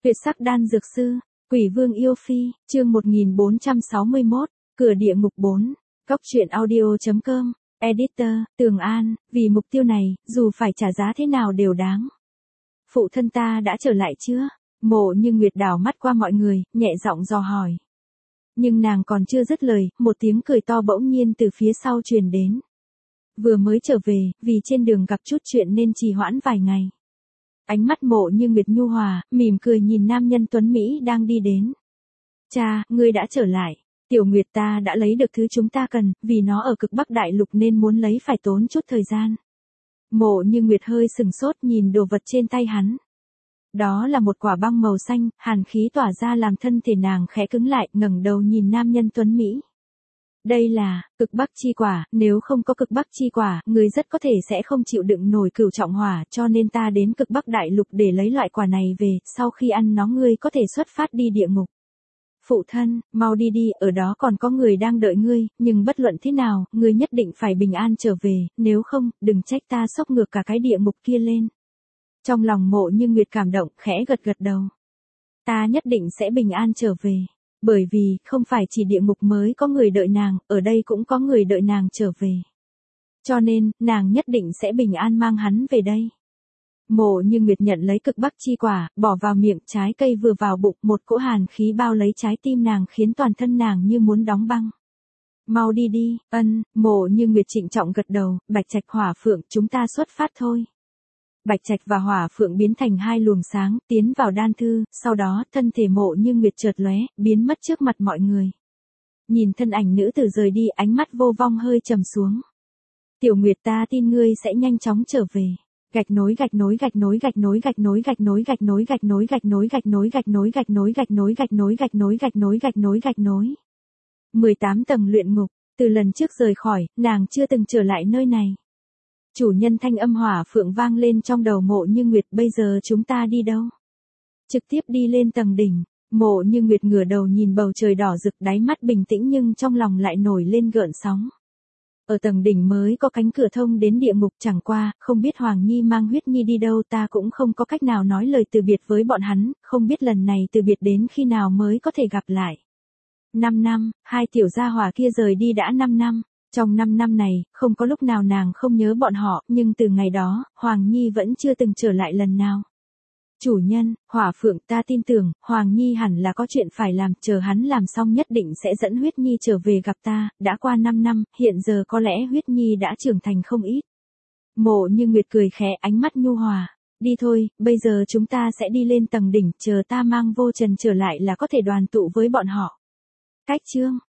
Tuyệt sắc đan dược sư, Quỷ Vương yêu phi, chương 1461, cửa địa ngục 4, Cóc truyện audio.com, editor, Tường An, vì mục tiêu này, dù phải trả giá thế nào đều đáng. Phụ thân ta đã trở lại chưa? Mộ Như Nguyệt đảo mắt qua mọi người, nhẹ giọng dò hỏi. Nhưng nàng còn chưa dứt lời, một tiếng cười to bỗng nhiên từ phía sau truyền đến. Vừa mới trở về, vì trên đường gặp chút chuyện nên trì hoãn vài ngày. Ánh mắt Mộ Như Nguyệt nhu hòa, mỉm cười nhìn nam nhân tuấn Mỹ đang đi đến. Cha, ngươi đã trở lại. Tiểu Nguyệt ta đã lấy được thứ chúng ta cần, vì nó ở cực Bắc Đại Lục nên muốn lấy phải tốn chút thời gian. Mộ Như Nguyệt hơi sừng sốt nhìn đồ vật trên tay hắn. Đó là một quả băng màu xanh, hàn khí tỏa ra làm thân thể nàng khẽ cứng lại, ngẩng đầu nhìn nam nhân tuấn Mỹ. Đây là cực Bắc chi quả, nếu không có cực Bắc chi quả, người rất có thể sẽ không chịu đựng nổi cửu trọng hỏa, cho nên ta đến cực Bắc Đại Lục để lấy loại quả này về, sau khi ăn nó ngươi có thể xuất phát đi địa ngục. Phụ thân, mau đi đi, ở đó còn có người đang đợi ngươi, nhưng bất luận thế nào, ngươi nhất định phải bình an trở về, nếu không, đừng trách ta xốc ngược cả cái địa ngục kia lên. Trong lòng Mộ Như Nguyệt cảm động, khẽ gật gật đầu. Ta nhất định sẽ bình an trở về. Bởi vì, không phải chỉ địa ngục mới có người đợi nàng, ở đây cũng có người đợi nàng trở về. Cho nên, nàng nhất định sẽ bình an mang hắn về đây. Mộ Như Nguyệt nhận lấy cực Bắc chi quả, bỏ vào miệng, trái cây vừa vào bụng, một cỗ hàn khí bao lấy trái tim nàng khiến toàn thân nàng như muốn đóng băng. Mau đi đi, Mộ Như Nguyệt trịnh trọng gật đầu, Bạch Trạch Hỏa Phượng, chúng ta xuất phát thôi. Bạch Trạch và Hỏa Phượng biến thành hai luồng sáng, tiến vào đan thư, sau đó, thân thể Mộ Như Nguyệt chợt lóe, biến mất trước mặt mọi người. Nhìn thân ảnh nữ tử rời đi, ánh mắt Vô Vong hơi trầm xuống. Tiểu Nguyệt ta tin ngươi sẽ nhanh chóng trở về. Gạch nối gạch nối gạch nối gạch nối gạch nối gạch nối gạch nối gạch nối gạch nối gạch nối gạch nối gạch nối gạch nối gạch nối gạch nối gạch nối gạch nối gạch nối. 18 tầng luyện ngục, từ lần trước rời khỏi, nàng chưa từng trở lại nơi này. Chủ nhân thanh âm Hỏa Phượng vang lên trong đầu Mộ Như Nguyệt, bây giờ chúng ta đi đâu? Trực tiếp đi lên tầng đỉnh. Mộ Như Nguyệt ngửa đầu nhìn bầu trời đỏ rực, đáy mắt bình tĩnh nhưng trong lòng lại nổi lên gợn sóng. Ở tầng đỉnh mới có cánh cửa thông đến địa ngục, chẳng qua, không biết Hoàng Nhi mang Huyết Nhi đi đâu, ta cũng không có cách nào nói lời từ biệt với bọn hắn, không biết lần này từ biệt đến khi nào mới có thể gặp lại. 5 năm, hai tiểu gia hỏa kia rời đi đã 5 năm. Trong 5 năm này, không có lúc nào nàng không nhớ bọn họ, nhưng từ ngày đó, Hoàng Nhi vẫn chưa từng trở lại lần nào. Chủ nhân, Hỏa Phượng, ta tin tưởng, Hoàng Nhi hẳn là có chuyện phải làm, chờ hắn làm xong nhất định sẽ dẫn Huyết Nhi trở về gặp ta, đã qua 5 năm, hiện giờ có lẽ Huyết Nhi đã trưởng thành không ít. Mộ Như Nguyệt cười khẽ, ánh mắt nhu hòa. Đi thôi, bây giờ chúng ta sẽ đi lên tầng đỉnh, chờ ta mang Vô Trần trở lại là có thể đoàn tụ với bọn họ. Cách chương